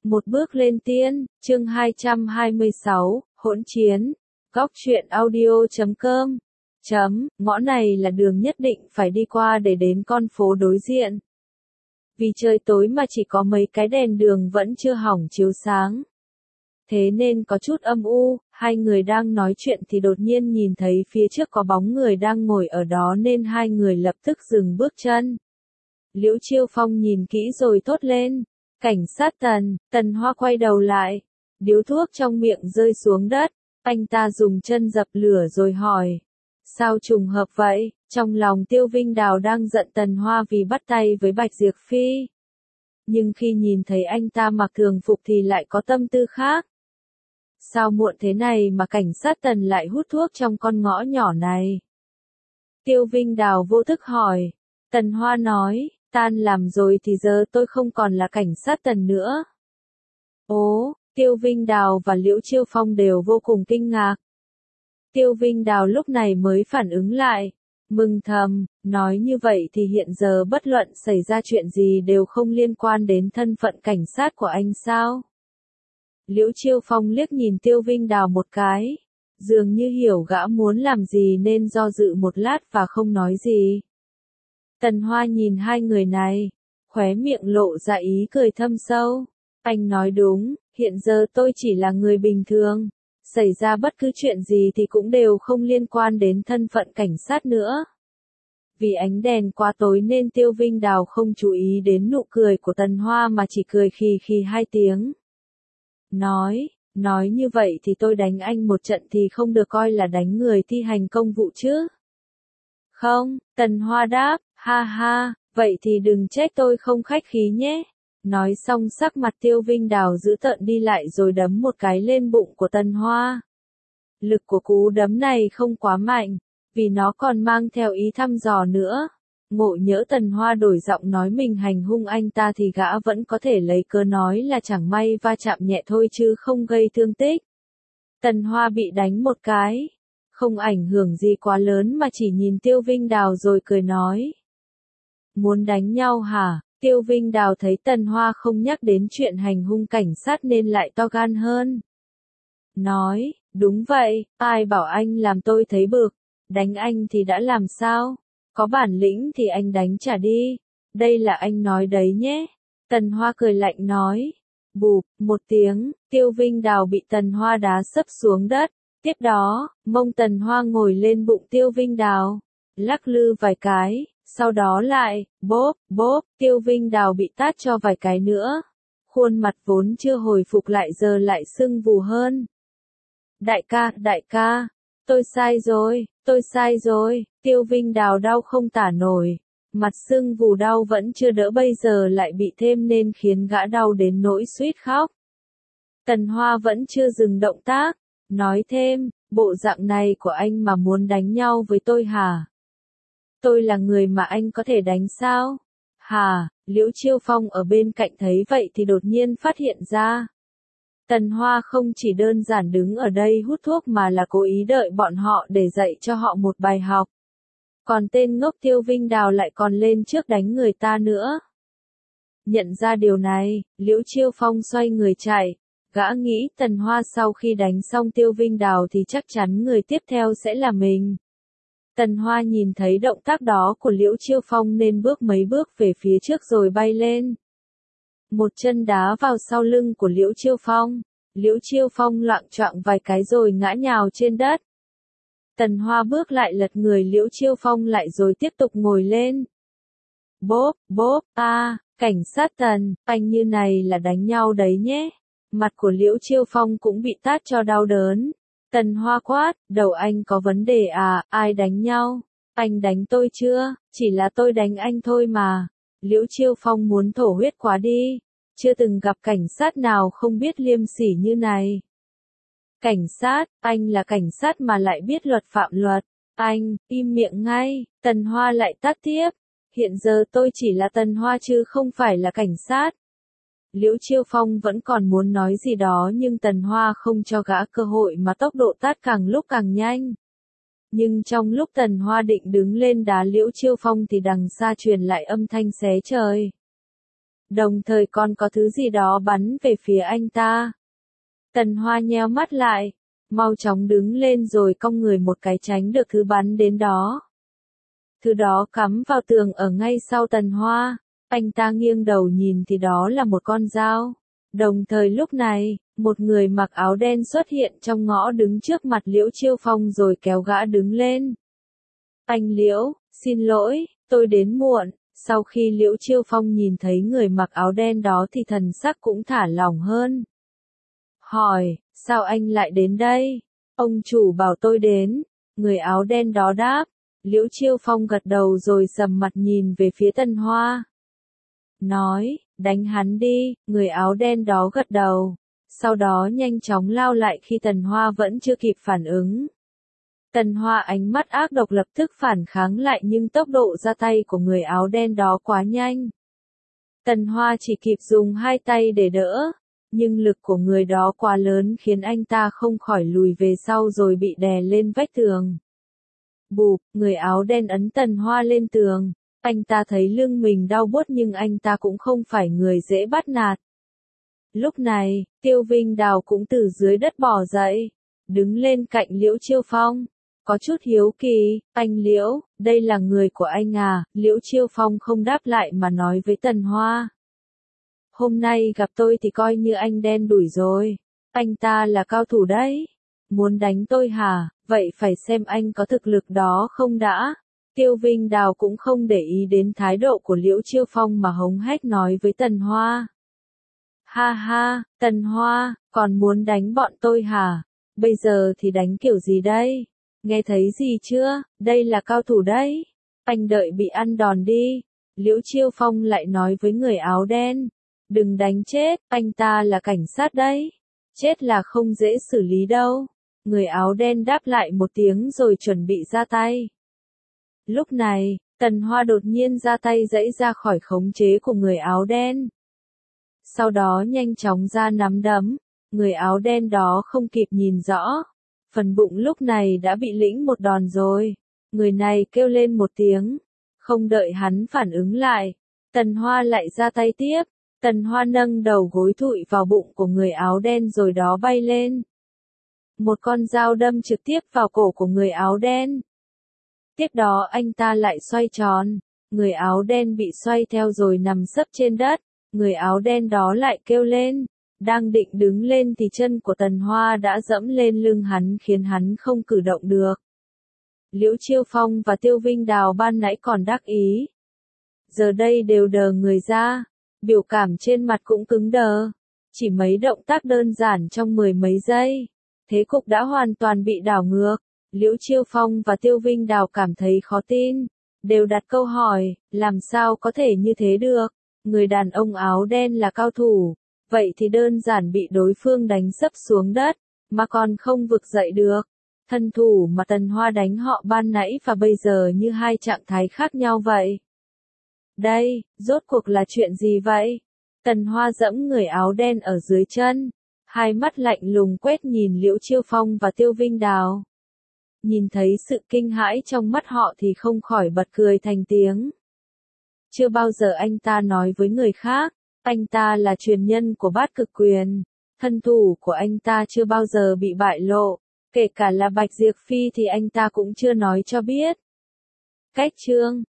Một bước lên tiên, chương 226, hỗn chiến. Góc truyện audio.com. Ngõ này là đường nhất định phải đi qua để đến con phố đối diện. Vì trời tối mà chỉ có mấy cái đèn đường vẫn chưa hỏng chiếu sáng. Thế nên có chút âm u, hai người đang nói chuyện thì đột nhiên nhìn thấy phía trước có bóng người đang ngồi ở đó nên hai người lập tức dừng bước chân. Liễu Chiêu Phong nhìn kỹ rồi thốt lên. Cảnh sát Tần. Tần Hoa quay đầu lại. Điếu thuốc trong miệng rơi xuống đất. Anh ta dùng chân dập lửa rồi hỏi. Sao trùng hợp vậy? Trong lòng Tiêu Vinh Đào đang giận Tần Hoa vì bắt tay với Bạch Diệp Phi. Nhưng khi nhìn thấy anh ta mặc thường phục thì lại có tâm tư khác. Sao muộn thế này mà cảnh sát Tần lại hút thuốc trong con ngõ nhỏ này? Tiêu Vinh Đào vô thức hỏi. Tần Hoa nói. Tan làm rồi thì giờ tôi không còn là cảnh sát Tần nữa. Ố, Tiêu Vinh Đào và Liễu Chiêu Phong đều vô cùng kinh ngạc. Tiêu Vinh Đào lúc này mới phản ứng lại, mừng thầm, nói như vậy thì hiện giờ bất luận xảy ra chuyện gì đều không liên quan đến thân phận cảnh sát của anh sao? Liễu Chiêu Phong liếc nhìn Tiêu Vinh Đào một cái, dường như hiểu gã muốn làm gì nên do dự một lát và không nói gì. Tần Hoa nhìn hai người này, khóe miệng lộ ra ý cười thâm sâu. Anh nói đúng, hiện giờ tôi chỉ là người bình thường. Xảy ra bất cứ chuyện gì thì cũng đều không liên quan đến thân phận cảnh sát nữa. Vì ánh đèn quá tối nên Tiêu Vinh Đào không chú ý đến nụ cười của Tần Hoa mà chỉ cười khì khì hai tiếng. Nói như vậy thì tôi đánh anh một trận thì không được coi là đánh người thi hành công vụ chứ? Không, Tần Hoa đáp, ha ha, vậy thì đừng trách tôi không khách khí nhé. Nói xong sắc mặt Tiêu Vinh Đào giữ tợn đi lại rồi đấm một cái lên bụng của Tần Hoa. Lực của cú đấm này không quá mạnh, vì nó còn mang theo ý thăm dò nữa. Ngộ nhỡ Tần Hoa đổi giọng nói mình hành hung anh ta thì gã vẫn có thể lấy cớ nói là chẳng may va chạm nhẹ thôi chứ không gây thương tích. Tần Hoa bị đánh một cái, không ảnh hưởng gì quá lớn mà chỉ nhìn Tiêu Vinh Đào rồi cười nói. Muốn đánh nhau hả? Tiêu Vinh Đào thấy Tần Hoa không nhắc đến chuyện hành hung cảnh sát nên lại to gan hơn. Nói, đúng vậy, ai bảo anh làm tôi thấy bực, đánh anh thì đã làm sao? Có bản lĩnh thì anh đánh trả đi, đây là anh nói đấy nhé. Tần Hoa cười lạnh nói. Bụp, một tiếng, Tiêu Vinh Đào bị Tần Hoa đá sấp xuống đất. Tiếp đó, mông Tần Hoa ngồi lên bụng Tiêu Vinh Đào, lắc lư vài cái. Sau đó lại, bóp, Tiêu Vinh Đào bị tát cho vài cái nữa. Khuôn mặt vốn chưa hồi phục lại giờ lại sưng vù hơn. Đại ca, tôi sai rồi, Tiêu Vinh Đào đau không tả nổi. Mặt sưng vù đau vẫn chưa đỡ bây giờ lại bị thêm nên khiến gã đau đến nỗi suýt khóc. Tần Hoa vẫn chưa dừng động tác, nói thêm, bộ dạng này của anh mà muốn đánh nhau với tôi hả? Tôi là người mà anh có thể đánh sao? Hả? Liễu Chiêu Phong ở bên cạnh thấy vậy thì đột nhiên phát hiện ra. Tần Hoa không chỉ đơn giản đứng ở đây hút thuốc mà là cố ý đợi bọn họ để dạy cho họ một bài học. Còn tên ngốc Tiêu Vinh Đào lại còn lên trước đánh người ta nữa. Nhận ra điều này, Liễu Chiêu Phong xoay người chạy. Gã nghĩ Tần Hoa sau khi đánh xong Tiêu Vinh Đào thì chắc chắn người tiếp theo sẽ là mình. Tần Hoa nhìn thấy động tác đó của Liễu Chiêu Phong nên bước mấy bước về phía trước rồi bay lên. Một chân đá vào sau lưng của Liễu Chiêu Phong. Liễu Chiêu Phong loạng choạng vài cái rồi ngã nhào trên đất. Tần Hoa bước lại lật người Liễu Chiêu Phong lại rồi tiếp tục ngồi lên. Bóp, cảnh sát Tần, anh như này là đánh nhau đấy nhé. Mặt của Liễu Chiêu Phong cũng bị tát cho đau đớn. Tần Hoa quát, đầu anh có vấn đề à, ai đánh nhau? Anh đánh tôi chưa? Chỉ là tôi đánh anh thôi mà. Liễu Chiêu Phong muốn thổ huyết quá đi. Chưa từng gặp cảnh sát nào không biết liêm sỉ như này. Cảnh sát, anh là cảnh sát mà lại biết luật phạm luật. Anh, im miệng ngay. Tần Hoa lại tát tiếp. Hiện giờ tôi chỉ là Tần Hoa chứ không phải là cảnh sát. Liễu Chiêu Phong vẫn còn muốn nói gì đó nhưng Tần Hoa không cho gã cơ hội mà tốc độ tát càng lúc càng nhanh. Nhưng trong lúc Tần Hoa định đứng lên đá Liễu Chiêu Phong thì đằng xa truyền lại âm thanh xé trời. đồng thời còn có thứ gì đó bắn về phía anh ta. Tần Hoa nheo mắt lại, mau chóng đứng lên rồi cong người một cái tránh được thứ bắn đến đó. Thứ đó cắm vào tường ở ngay sau Tần Hoa, anh ta nghiêng đầu nhìn thì đó là một con dao. Đồng thời lúc này, một người mặc áo đen xuất hiện trong ngõ đứng trước mặt Liễu Chiêu Phong rồi kéo gã đứng lên. Anh Liễu, xin lỗi, tôi đến muộn. Sau khi Liễu Chiêu Phong nhìn thấy người mặc áo đen đó thì thần sắc cũng thả lỏng hơn. Hỏi, sao anh lại đến đây? Ông chủ bảo tôi đến. Người áo đen đó đáp. Liễu Chiêu Phong gật đầu rồi sầm mặt nhìn về phía Tần Hoa. Nói, đánh hắn đi, người áo đen đó gật đầu. Sau đó nhanh chóng lao lại khi Tần Hoa vẫn chưa kịp phản ứng. Tần Hoa ánh mắt ác độc lập tức phản kháng lại nhưng tốc độ ra tay của người áo đen đó quá nhanh. Tần Hoa chỉ kịp dùng hai tay để đỡ, nhưng lực của người đó quá lớn khiến anh ta không khỏi lùi về sau rồi bị đè lên vách tường. Bụp, người áo đen ấn Tần Hoa lên tường, anh ta thấy lưng mình đau buốt nhưng anh ta cũng không phải người dễ bắt nạt. Lúc này, Tiêu Vinh Đào cũng từ dưới đất bò dậy, đứng lên cạnh Liễu Chiêu Phong. Có chút hiếu kỳ, anh Liễu, đây là người của anh à? Liễu Chiêu Phong không đáp lại mà nói với Tần Hoa. Hôm nay gặp tôi thì coi như anh đen đủi rồi. Anh ta là cao thủ đấy. Muốn đánh tôi hả? Vậy phải xem anh có thực lực đó không đã. Tiêu Vinh Đào cũng không để ý đến thái độ của Liễu Chiêu Phong mà hống hét nói với Tần Hoa. Ha ha, Tần Hoa, còn muốn đánh bọn tôi hả? Bây giờ thì đánh kiểu gì đây? Nghe thấy gì chưa? Đây là cao thủ đấy. Anh đợi bị ăn đòn đi. Liễu Chiêu Phong lại nói với người áo đen. Đừng đánh chết, anh ta là cảnh sát đấy. Chết là không dễ xử lý đâu. Người áo đen đáp lại một tiếng rồi chuẩn bị ra tay. Lúc này, Tần Hoa đột nhiên ra tay giãy ra khỏi khống chế của người áo đen. Sau đó nhanh chóng ra nắm đấm. Người áo đen đó không kịp nhìn rõ. Phần bụng lúc này đã bị lĩnh một đòn rồi. Người này kêu lên một tiếng. Không đợi hắn phản ứng lại. Tần Hoa lại ra tay tiếp. Tần Hoa nâng đầu gối thụi vào bụng của người áo đen rồi đó bay lên. Một con dao đâm trực tiếp vào cổ của người áo đen. Tiếp đó anh ta lại xoay tròn. Người áo đen bị xoay theo rồi nằm sấp trên đất. Người áo đen đó lại kêu lên. Đang định đứng lên thì chân của Tần Hoa đã dẫm lên lưng hắn khiến hắn không cử động được. Liễu Chiêu Phong và Tiêu Vinh Đào ban nãy còn đắc ý. Giờ đây đều đờ người ra. Biểu cảm trên mặt cũng cứng đờ. Chỉ mấy động tác đơn giản trong mười mấy giây. Thế cục đã hoàn toàn bị đảo ngược. Liễu Chiêu Phong và Tiêu Vinh Đào cảm thấy khó tin. Đều đặt câu hỏi, làm sao có thể như thế được? Người đàn ông áo đen là cao thủ. Vậy thì đơn giản bị đối phương đánh sấp xuống đất, mà còn không vực dậy được. Thân thủ mà Tần Hoa đánh họ ban nãy và bây giờ như hai trạng thái khác nhau vậy. Đây, rốt cuộc là chuyện gì vậy? Tần Hoa giẫm người áo đen ở dưới chân. Hai mắt lạnh lùng quét nhìn Liễu Chiêu Phong và Tiêu Vinh Đào. Nhìn thấy sự kinh hãi trong mắt họ thì không khỏi bật cười thành tiếng. Chưa bao giờ anh ta nói với người khác. Anh ta là truyền nhân của Bát Cực Quyền. Thân thủ của anh ta chưa bao giờ bị bại lộ. Kể cả là Bạch Diệp Phi thì anh ta cũng chưa nói cho biết. Cách chương